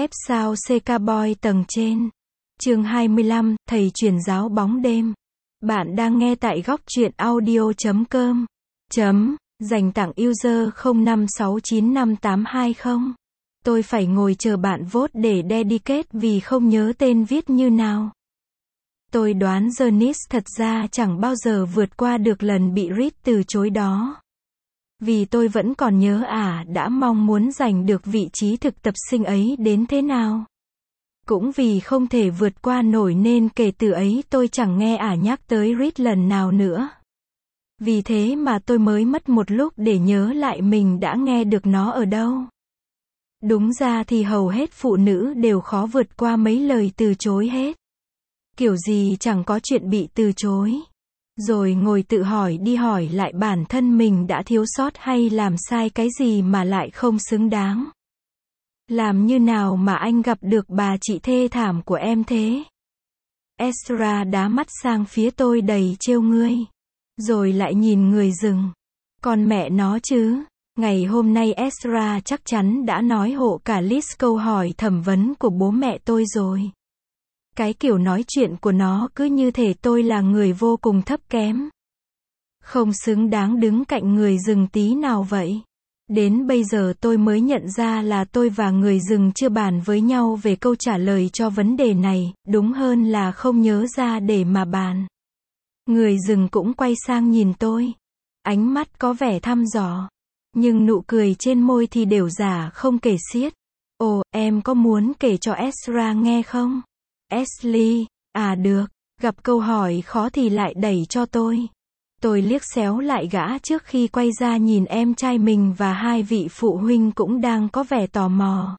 F sao CK Boy tầng trên. Chương 25, thầy truyền giáo bóng đêm. Bạn đang nghe tại góc truyện audio.com. Dành tặng user 05695820. Tôi phải ngồi chờ bạn vote để dedicate vì không nhớ tên viết như nào. Tôi đoán Janice thật ra chẳng bao giờ vượt qua được lần bị Reed từ chối đó. Vì tôi vẫn còn nhớ đã mong muốn giành được vị trí thực tập sinh ấy đến thế nào. Cũng vì không thể vượt qua nổi nên kể từ ấy tôi chẳng nghe nhắc tới Reed lần nào nữa. Vì thế mà tôi mới mất một lúc để nhớ lại mình đã nghe được nó ở đâu. Đúng ra thì hầu hết phụ nữ đều khó vượt qua mấy lời từ chối hết. Kiểu gì chẳng có chuyện bị từ chối. Rồi ngồi tự hỏi đi hỏi lại bản thân mình đã thiếu sót hay làm sai cái gì mà lại không xứng đáng. Làm như nào mà anh gặp được bà chị thê thảm của em thế? Ezra đá mắt sang phía tôi đầy trêu ngươi. Rồi lại nhìn người rừng. Còn mẹ nó chứ. Ngày hôm nay Ezra chắc chắn đã nói hộ cả list câu hỏi thẩm vấn của bố mẹ tôi rồi. Cái kiểu nói chuyện của nó cứ như thể tôi là người vô cùng thấp kém. Không xứng đáng đứng cạnh người rừng tí nào vậy. Đến bây giờ tôi mới nhận ra là tôi và người rừng chưa bàn với nhau về câu trả lời cho vấn đề này, đúng hơn là không nhớ ra để mà bàn. Người rừng cũng quay sang nhìn tôi. Ánh mắt có vẻ thăm dò. Nhưng nụ cười trên môi thì đều giả không kể xiết. Ồ, em có muốn kể cho Ezra nghe không? Ashley, được. Gặp câu hỏi khó thì lại đẩy cho tôi. Tôi liếc xéo lại gã trước khi quay ra nhìn em trai mình và hai vị phụ huynh cũng đang có vẻ tò mò.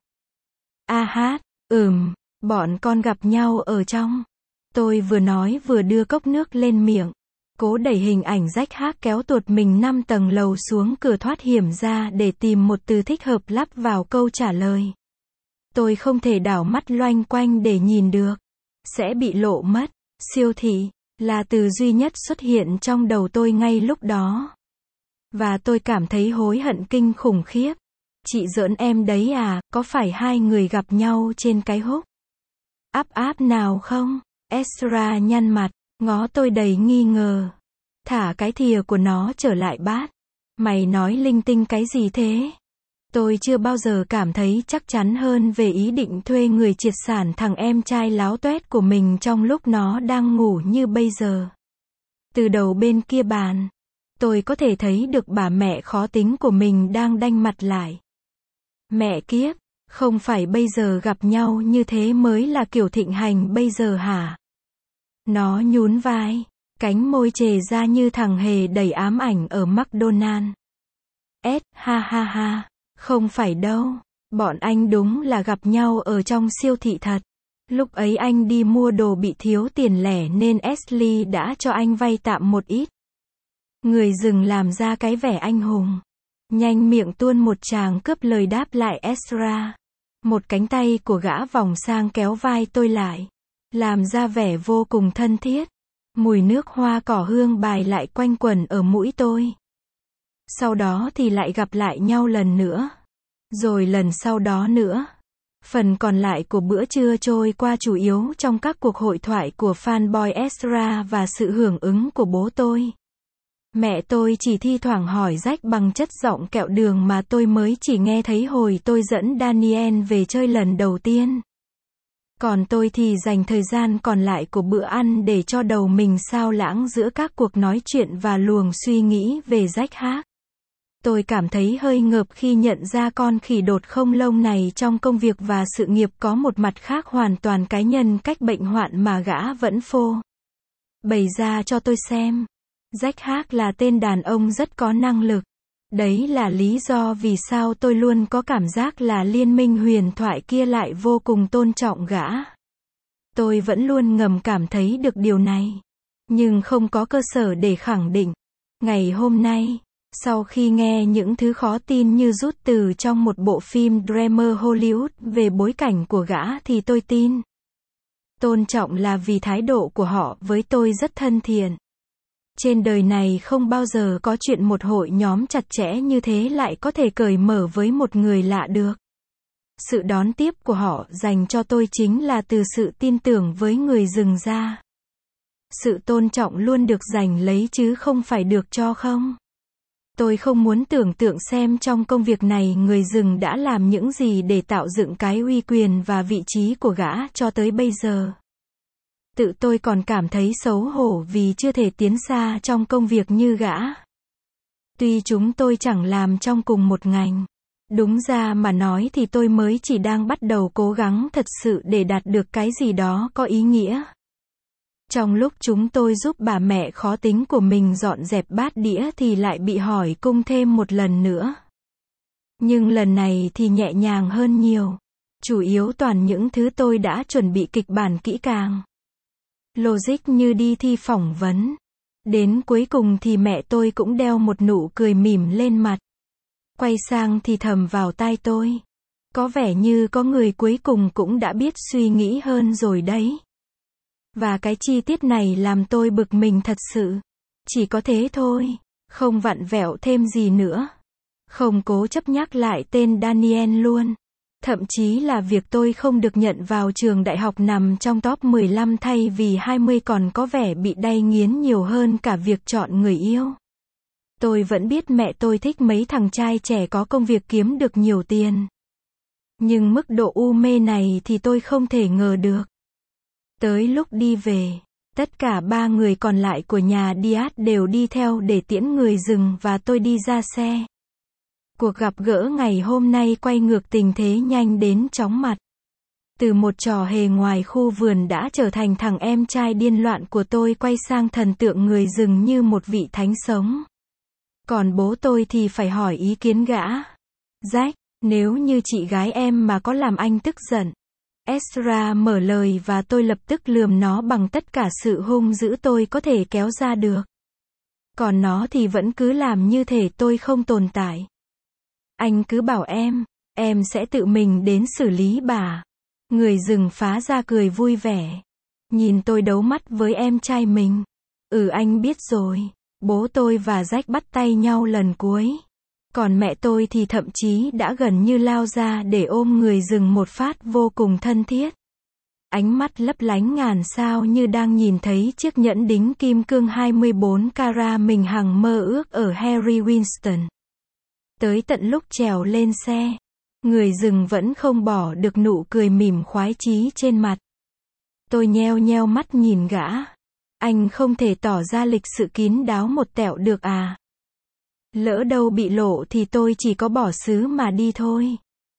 Bọn con gặp nhau ở trong. Tôi vừa nói vừa đưa cốc nước lên miệng. Cố đẩy hình ảnh rách hác kéo tuột mình 5 tầng lầu xuống cửa thoát hiểm ra để tìm một từ thích hợp lắp vào câu trả lời. Tôi không thể đảo mắt loanh quanh để nhìn được. Sẽ bị lộ mất. Siêu thị là từ duy nhất xuất hiện trong đầu tôi ngay lúc đó. Và tôi cảm thấy hối hận kinh khủng khiếp. Chị giỡn em đấy có phải hai người gặp nhau trên cái húc áp nào không? Ezra nhăn mặt, ngó tôi đầy nghi ngờ. Thả cái thìa của nó trở lại bát. Mày nói linh tinh cái gì thế? Tôi chưa bao giờ cảm thấy chắc chắn hơn về ý định thuê người triệt sản thằng em trai láo toét của mình trong lúc nó đang ngủ như bây giờ. Từ đầu bên kia bàn, tôi có thể thấy được bà mẹ khó tính của mình đang đanh mặt lại. Mẹ kiếp, không phải bây giờ gặp nhau như thế mới là kiểu thịnh hành bây giờ hả? Nó nhún vai, cánh môi chề ra như thằng hề đầy ám ảnh ở McDonald. Ha. Không phải đâu, bọn anh đúng là gặp nhau ở trong siêu thị thật. Lúc ấy anh đi mua đồ bị thiếu tiền lẻ nên Ashley đã cho anh vay tạm một ít. Người rừng làm ra cái vẻ anh hùng. Nhanh miệng tuôn một tràng cướp lời đáp lại Ezra. Một cánh tay của gã vòng sang kéo vai tôi lại. Làm ra vẻ vô cùng thân thiết. Mùi nước hoa cỏ hương bài lại quanh quẩn ở mũi tôi. Sau đó thì lại gặp lại nhau lần nữa. Rồi lần sau đó nữa. Phần còn lại của bữa trưa trôi qua chủ yếu trong các cuộc hội thoại của fanboy Ezra và sự hưởng ứng của bố tôi. Mẹ tôi chỉ thi thoảng hỏi rách bằng chất giọng kẹo đường mà tôi mới chỉ nghe thấy hồi tôi dẫn Daniel về chơi lần đầu tiên. Còn tôi thì dành thời gian còn lại của bữa ăn để cho đầu mình sao lãng giữa các cuộc nói chuyện và luồng suy nghĩ về rách hác. Tôi cảm thấy hơi ngợp khi nhận ra con khỉ đột không lông này trong công việc và sự nghiệp có một mặt khác hoàn toàn cá nhân cách bệnh hoạn mà gã vẫn phô bày ra cho tôi xem. Jack Hack là tên đàn ông rất có năng lực. Đấy là lý do vì sao tôi luôn có cảm giác là liên minh huyền thoại kia lại vô cùng tôn trọng gã. Tôi vẫn luôn ngầm cảm thấy được điều này. Nhưng không có cơ sở để khẳng định. Ngày hôm nay, sau khi nghe những thứ khó tin như rút từ trong một bộ phim drama Hollywood về bối cảnh của gã thì tôi tin. Tôn trọng là vì thái độ của họ với tôi rất thân thiện. Trên đời này không bao giờ có chuyện một hội nhóm chặt chẽ như thế lại có thể cởi mở với một người lạ được. Sự đón tiếp của họ dành cho tôi chính là từ sự tin tưởng với người rừng ra. Sự tôn trọng luôn được giành lấy chứ không phải được cho không. Tôi không muốn tưởng tượng xem trong công việc này người rừng đã làm những gì để tạo dựng cái uy quyền và vị trí của gã cho tới bây giờ. Tự tôi còn cảm thấy xấu hổ vì chưa thể tiến xa trong công việc như gã. Tuy chúng tôi chẳng làm trong cùng một ngành. Đúng ra mà nói thì tôi mới chỉ đang bắt đầu cố gắng thật sự để đạt được cái gì đó có ý nghĩa. Trong lúc chúng tôi giúp bà mẹ khó tính của mình dọn dẹp bát đĩa thì lại bị hỏi cung thêm một lần nữa. Nhưng lần này thì nhẹ nhàng hơn nhiều. Chủ yếu toàn những thứ tôi đã chuẩn bị kịch bản kỹ càng. Logic như đi thi phỏng vấn. Đến cuối cùng thì mẹ tôi cũng đeo một nụ cười mỉm lên mặt. Quay sang thì thầm vào tai tôi. Có vẻ như có người cuối cùng cũng đã biết suy nghĩ hơn rồi đấy. Và cái chi tiết này làm tôi bực mình thật sự. Chỉ có thế thôi. Không vặn vẹo thêm gì nữa. Không cố chấp nhắc lại tên Daniel luôn. Thậm chí là việc tôi không được nhận vào trường đại học nằm trong top 15 thay vì 20 còn có vẻ bị đay nghiến nhiều hơn cả việc chọn người yêu. Tôi vẫn biết mẹ tôi thích mấy thằng trai trẻ có công việc kiếm được nhiều tiền. Nhưng mức độ u mê này thì tôi không thể ngờ được. Tới lúc đi về, tất cả 3 người còn lại của nhà Diaz đều đi theo để tiễn người rừng và tôi đi ra xe. Cuộc gặp gỡ ngày hôm nay quay ngược tình thế nhanh đến chóng mặt. Từ một trò hề ngoài khu vườn đã trở thành thằng em trai điên loạn của tôi quay sang thần tượng người rừng như một vị thánh sống. Còn bố tôi thì phải hỏi ý kiến gã. Jack, nếu như chị gái em mà có làm anh tức giận. Ezra mở lời và tôi lập tức lườm nó bằng tất cả sự hung dữ tôi có thể kéo ra được. Còn nó thì vẫn cứ làm như thể tôi không tồn tại. Anh cứ bảo em sẽ tự mình đến xử lý bà. Người rừng phá ra cười vui vẻ. Nhìn tôi đấu mắt với em trai mình. Anh biết rồi. Bố tôi và Jack bắt tay nhau lần cuối. Còn mẹ tôi thì thậm chí đã gần như lao ra để ôm người rừng một phát vô cùng thân thiết. Ánh mắt lấp lánh ngàn sao như đang nhìn thấy chiếc nhẫn đính kim cương 24 carat mình hằng mơ ước ở Harry Winston. Tới tận lúc trèo lên xe, người rừng vẫn không bỏ được nụ cười mỉm khoái chí trên mặt. Tôi nheo nheo mắt nhìn gã. Anh không thể tỏ ra lịch sự kín đáo một tẹo được à? Lỡ đâu bị lộ thì tôi chỉ có bỏ xứ mà đi thôi.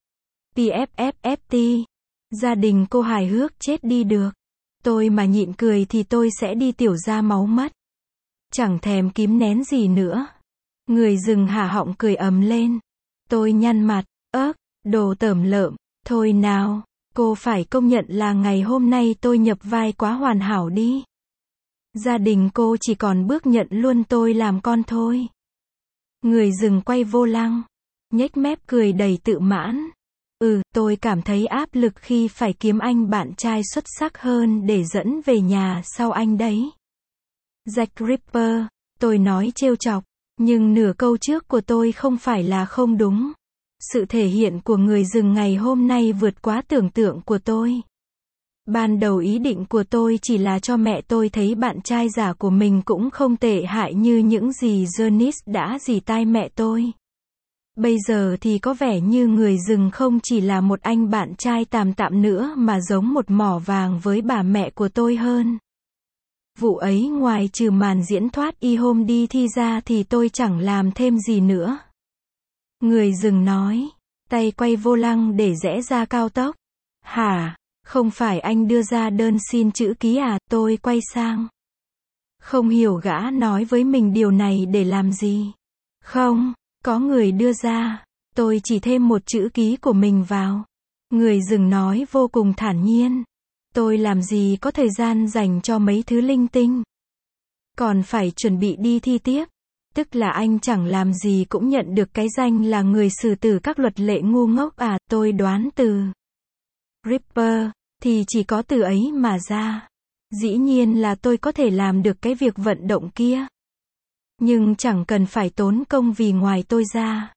PFFFT. Gia đình cô hài hước chết đi được. Tôi mà nhịn cười thì tôi sẽ đi tiểu ra máu mất. Chẳng thèm kìm nén gì nữa. Người rừng hả họng cười ầm lên. Tôi nhăn mặt. Đồ tởm lợm. Thôi nào, cô phải công nhận là ngày hôm nay tôi nhập vai quá hoàn hảo đi. Gia đình cô chỉ còn bước nhận luôn tôi làm con thôi. Người rừng quay vô lăng. Nhếch mép cười đầy tự mãn. Tôi cảm thấy áp lực khi phải kiếm anh bạn trai xuất sắc hơn để dẫn về nhà sau anh đấy. Jack Ripper, tôi nói trêu chọc. Nhưng nửa câu trước của tôi không phải là không đúng. Sự thể hiện của người rừng ngày hôm nay vượt quá tưởng tượng của tôi. Ban đầu ý định của tôi chỉ là cho mẹ tôi thấy bạn trai giả của mình cũng không tệ hại như những gì Janice đã dì tai mẹ tôi. Bây giờ thì có vẻ như người rừng không chỉ là một anh bạn trai tạm tạm nữa mà giống một mỏ vàng với bà mẹ của tôi hơn. Vụ ấy ngoài trừ màn diễn thoát y hôm đi thi ra thì tôi chẳng làm thêm gì nữa. Người rừng nói, tay quay vô lăng để rẽ ra cao tốc. Hả? Không phải anh đưa ra đơn xin chữ ký à? Tôi quay sang. Không hiểu gã nói với mình điều này để làm gì. Không, có người đưa ra. Tôi chỉ thêm một chữ ký của mình vào. Người rừng nói vô cùng thản nhiên. Tôi làm gì có thời gian dành cho mấy thứ linh tinh. Còn phải chuẩn bị đi thi tiếp. Tức là anh chẳng làm gì cũng nhận được cái danh là người xử tử các luật lệ ngu ngốc à? Tôi đoán từ Ripper thì chỉ có từ ấy mà ra. Dĩ nhiên là tôi có thể làm được cái việc vận động kia. Nhưng chẳng cần phải tốn công vì ngoài tôi ra.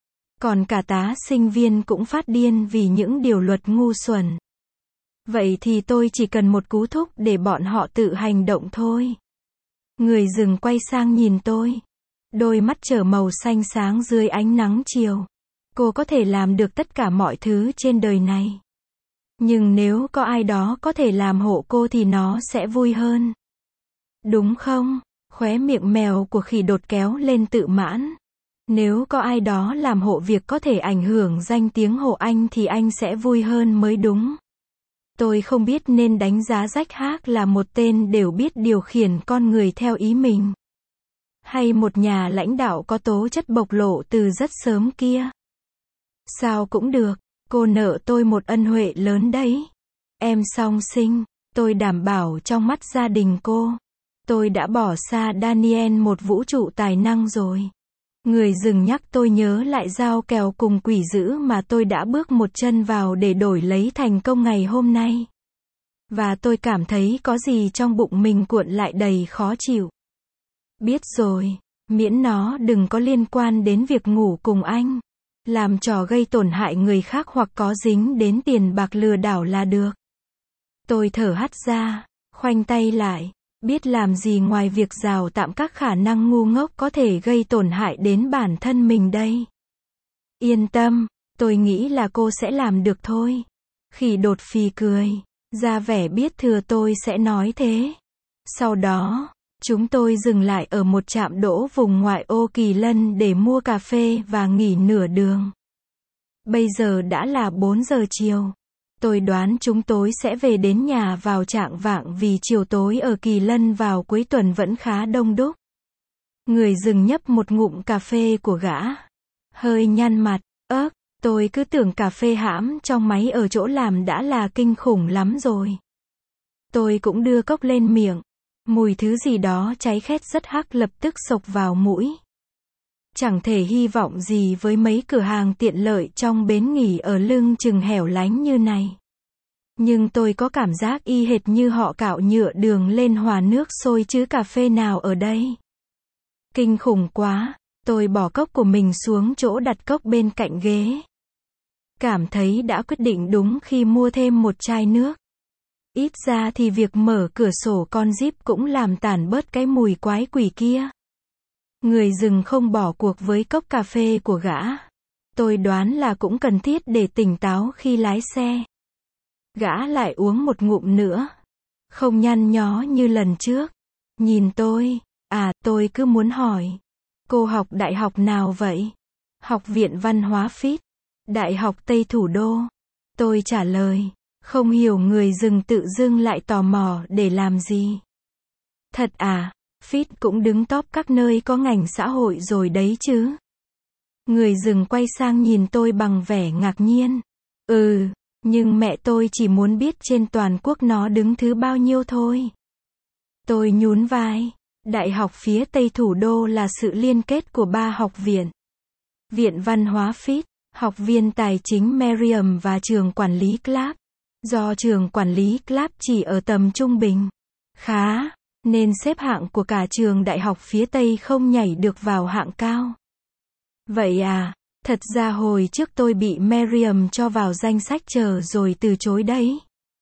Còn cả tá sinh viên cũng phát điên vì những điều luật ngu xuẩn. Vậy thì tôi chỉ cần một cú thúc để bọn họ tự hành động thôi. Người rừng quay sang nhìn tôi. Đôi mắt trở màu xanh sáng dưới ánh nắng chiều. Cô có thể làm được tất cả mọi thứ trên đời này. Nhưng nếu có ai đó có thể làm hộ cô thì nó sẽ vui hơn. Đúng không? Khóe miệng mèo của khỉ đột kéo lên tự mãn. Nếu có ai đó làm hộ việc có thể ảnh hưởng danh tiếng hộ anh thì anh sẽ vui hơn mới đúng. Tôi không biết nên đánh giá Jack Haag là một tên đều biết điều khiển con người theo ý mình. Hay một nhà lãnh đạo có tố chất bộc lộ từ rất sớm kia. Sao cũng được, cô nợ tôi một ân huệ lớn đấy. Em song sinh, tôi đảm bảo trong mắt gia đình cô. Tôi đã bỏ xa Daniel một vũ trụ tài năng rồi. Người rừng nhắc tôi nhớ lại giao kèo cùng quỷ dữ mà tôi đã bước một chân vào để đổi lấy thành công ngày hôm nay. Và tôi cảm thấy có gì trong bụng mình cuộn lại đầy khó chịu. Biết rồi, miễn nó đừng có liên quan đến việc ngủ cùng anh. Làm trò gây tổn hại người khác hoặc có dính đến tiền bạc lừa đảo là được. Tôi thở hắt ra, khoanh tay lại. Biết làm gì ngoài việc rào tạm các khả năng ngu ngốc có thể gây tổn hại đến bản thân mình đây. Yên tâm, tôi nghĩ là cô sẽ làm được thôi. Khỉ đột phì cười, ra vẻ biết thừa tôi sẽ nói thế. Sau đó, chúng tôi dừng lại ở một trạm đỗ vùng ngoại ô Kỳ Lân để mua cà phê và nghỉ nửa đường. Bây giờ đã là 4 giờ chiều. Tôi đoán chúng tôi sẽ về đến nhà vào chạng vạng vì chiều tối ở Kỳ Lân vào cuối tuần vẫn khá đông đúc. Người rừng nhấp một ngụm cà phê của gã. Hơi nhăn mặt, tôi cứ tưởng cà phê hãm trong máy ở chỗ làm đã là kinh khủng lắm rồi. Tôi cũng đưa cốc lên miệng. Mùi thứ gì đó cháy khét rất hắc lập tức xộc vào mũi. Chẳng thể hy vọng gì với mấy cửa hàng tiện lợi trong bến nghỉ ở lưng chừng hẻo lánh như này. Nhưng tôi có cảm giác y hệt như họ cạo nhựa đường lên hòa nước sôi chứ cà phê nào ở đây. Kinh khủng quá, tôi bỏ cốc của mình xuống chỗ đặt cốc bên cạnh ghế. Cảm thấy đã quyết định đúng khi mua thêm một chai nước. Ít ra thì việc mở cửa sổ con Jeep cũng làm tản bớt cái mùi quái quỷ kia. Người rừng không bỏ cuộc với cốc cà phê của gã. Tôi đoán là cũng cần thiết để tỉnh táo khi lái xe. Gã lại uống một ngụm nữa. Không nhăn nhó như lần trước. Nhìn tôi. Tôi cứ muốn hỏi. Cô học đại học nào vậy? Học viện văn hóa Fit. Đại học Tây Thủ Đô. Tôi trả lời. Không hiểu người rừng tự dưng lại tò mò để làm gì. Thật à? Fit cũng đứng top các nơi có ngành xã hội rồi đấy chứ. Người rừng quay sang nhìn tôi bằng vẻ ngạc nhiên. Nhưng mẹ tôi chỉ muốn biết trên toàn quốc nó đứng thứ bao nhiêu thôi. Tôi nhún vai. Đại học phía Tây Thủ Đô là sự liên kết của 3 học viện. Viện Văn hóa Fit, Học viên Tài chính Merriam và trường quản lý Clapp. Do trường quản lý Clapp chỉ ở tầm trung bình. Khá. Nên xếp hạng của cả trường đại học phía Tây không nhảy được vào hạng cao. Vậy à, thật ra hồi trước tôi bị Merriam cho vào danh sách chờ rồi từ chối đấy.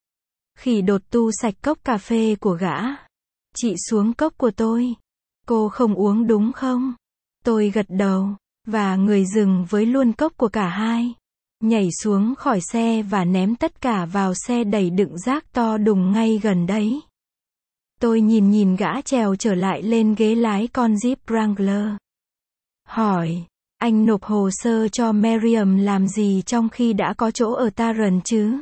Khỉ đột tu sạch cốc cà phê của gã. Chị xuống cốc của tôi. Cô không uống đúng không? Tôi gật đầu, và người rừng với luôn cốc của cả hai. Nhảy xuống khỏi xe và ném tất cả vào xe đẩy đựng rác to đùng ngay gần đấy. Tôi nhìn gã trèo trở lại lên ghế lái con Jeep Wrangler. Hỏi, anh nộp hồ sơ cho Merriam làm gì trong khi đã có chỗ ở Tarrant chứ?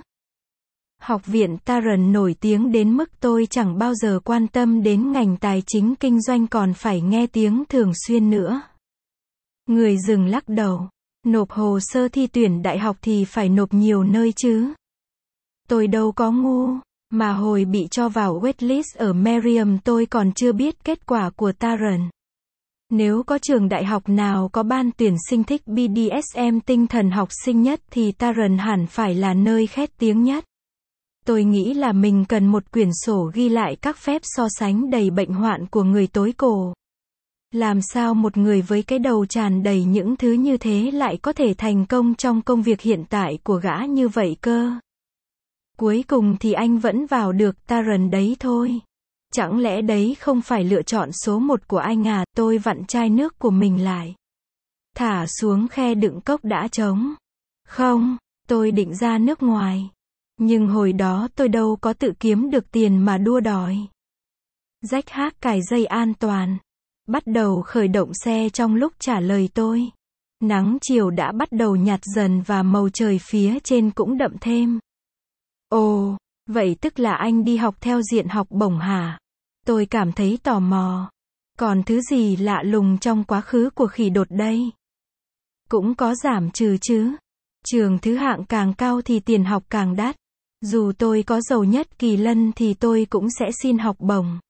Học viện Tarrant nổi tiếng đến mức tôi chẳng bao giờ quan tâm đến ngành tài chính kinh doanh còn phải nghe tiếng thường xuyên nữa. Người rừng lắc đầu. Nộp hồ sơ thi tuyển đại học thì phải nộp nhiều nơi chứ. Tôi đâu có ngu. Mà hồi bị cho vào waitlist ở Merriam tôi còn chưa biết kết quả của Tarrant. Nếu có trường đại học nào có ban tuyển sinh thích BDSM tinh thần học sinh nhất thì Tarrant hẳn phải là nơi khét tiếng nhất. Tôi nghĩ là mình cần một quyển sổ ghi lại các phép so sánh đầy bệnh hoạn của người tối cổ. Làm sao một người với cái đầu tràn đầy những thứ như thế lại có thể thành công trong công việc hiện tại của gã như vậy cơ? Cuối cùng thì anh vẫn vào được Taron đấy thôi. Chẳng lẽ đấy không phải lựa chọn số một của anh à? Tôi vặn chai nước của mình lại. Thả xuống khe đựng cốc đã trống. Không, tôi định ra nước ngoài. Nhưng hồi đó tôi đâu có tự kiếm được tiền mà đua đòi. Rách hát cài dây an toàn. Bắt đầu khởi động xe trong lúc trả lời tôi. Nắng chiều đã bắt đầu nhạt dần và màu trời phía trên cũng đậm thêm. Ồ, vậy tức là anh đi học theo diện học bổng hả? Tôi cảm thấy tò mò. Còn thứ gì lạ lùng trong quá khứ của khỉ đột đây? Cũng có giảm trừ chứ. Trường thứ hạng càng cao thì tiền học càng đắt. Dù tôi có giàu nhất Kỳ Lân thì tôi cũng sẽ xin học bổng.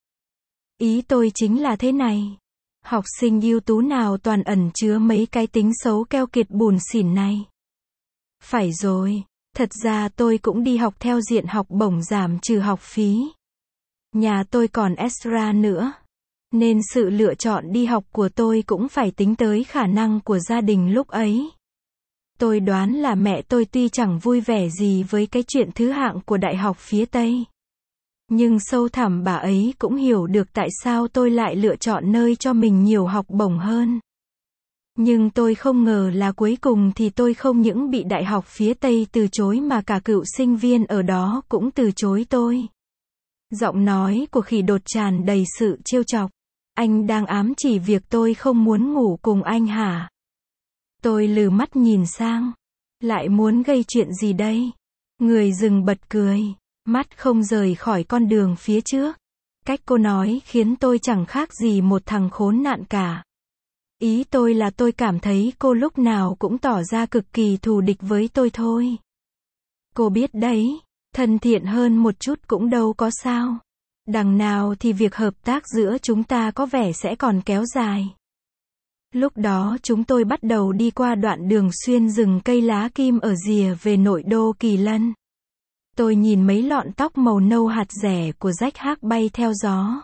Ý tôi chính là thế này. Học sinh ưu tú nào toàn ẩn chứa mấy cái tính xấu keo kiệt bủn xỉn này. Phải rồi, thật ra tôi cũng đi học theo diện học bổng giảm trừ học phí. Nhà tôi còn extra nữa. Nên sự lựa chọn đi học của tôi cũng phải tính tới khả năng của gia đình lúc ấy. Tôi đoán là mẹ tôi tuy chẳng vui vẻ gì với cái chuyện thứ hạng của đại học phía Tây. Nhưng sâu thẳm bà ấy cũng hiểu được tại sao tôi lại lựa chọn nơi cho mình nhiều học bổng hơn. Nhưng tôi không ngờ là cuối cùng thì tôi không những bị đại học phía Tây từ chối mà cả cựu sinh viên ở đó cũng từ chối tôi. Giọng nói của khỉ đột tràn đầy sự trêu chọc. Anh đang ám chỉ việc tôi không muốn ngủ cùng anh hả? Tôi lừ mắt nhìn sang. Lại muốn gây chuyện gì đây? Người rừng bật cười. Mắt không rời khỏi con đường phía trước. Cách cô nói khiến tôi chẳng khác gì một thằng khốn nạn cả. Ý tôi là tôi cảm thấy cô lúc nào cũng tỏ ra cực kỳ thù địch với tôi thôi. Cô biết đấy, thân thiện hơn một chút cũng đâu có sao. Đằng nào thì việc hợp tác giữa chúng ta có vẻ sẽ còn kéo dài. Lúc đó chúng tôi bắt đầu đi qua đoạn đường xuyên rừng cây lá kim ở rìa về nội đô Kỳ Lân. Tôi nhìn mấy lọn tóc màu nâu hạt rẻ của Jack Hác bay theo gió.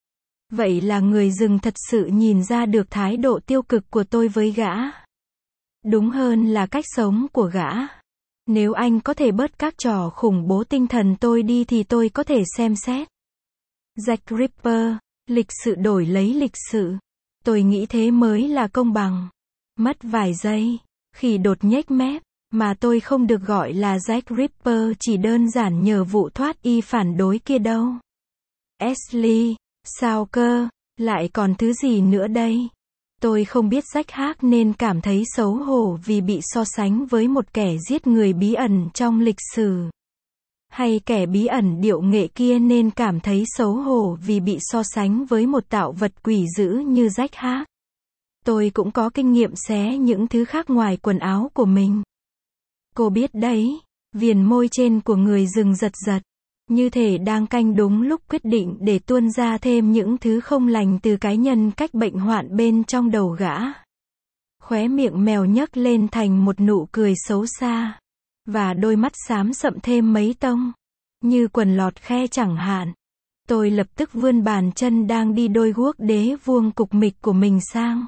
Vậy là người rừng thật sự nhìn ra được thái độ tiêu cực của tôi với gã. Đúng hơn là cách sống của gã. Nếu anh có thể bớt các trò khủng bố tinh thần tôi đi thì tôi có thể xem xét. Jack Ripper, lịch sự đổi lấy lịch sự. Tôi nghĩ thế mới là công bằng. Mất vài giây, khỉ đột nhếch mép. Mà tôi không được gọi là Jack Ripper chỉ đơn giản nhờ vụ thoát y phản đối kia đâu. Ashley, sao cơ, lại còn thứ gì nữa đây? Tôi không biết Jack Hác nên cảm thấy xấu hổ vì bị so sánh với một kẻ giết người bí ẩn trong lịch sử. Hay kẻ bí ẩn điệu nghệ kia nên cảm thấy xấu hổ vì bị so sánh với một tạo vật quỷ dữ như Jack Hác. Tôi cũng có kinh nghiệm xé những thứ khác ngoài quần áo của mình. Cô biết đấy, viền môi trên của người rừng giật giật, như thể đang canh đúng lúc quyết định để tuôn ra thêm những thứ không lành từ cái nhân cách bệnh hoạn bên trong đầu gã. Khóe miệng mèo nhấc lên thành một nụ cười xấu xa, và đôi mắt xám sậm thêm mấy tông, như quần lọt khe chẳng hạn. Tôi lập tức vươn bàn chân đang đi đôi guốc đế vuông cục mịch của mình sang.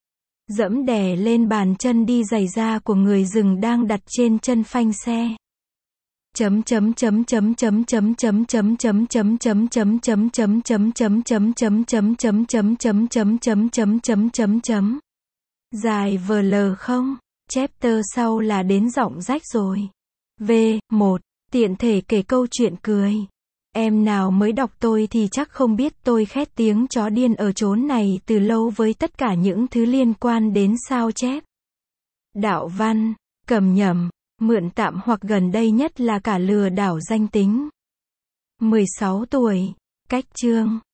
Dẫm đè lên bàn chân đi giày da của người rừng đang đặt trên chân phanh xe. Dài vl không? Chapter sau là đến giọng rách rồi. V1. Tiện thể kể câu chuyện cười. Em nào mới đọc tôi thì chắc không biết tôi khét tiếng chó điên ở chốn này từ lâu với tất cả những thứ liên quan đến sao chép, đạo văn, cầm nhẩm, mượn tạm hoặc gần đây nhất là cả lừa đảo danh tính. 16 tuổi, cách chương.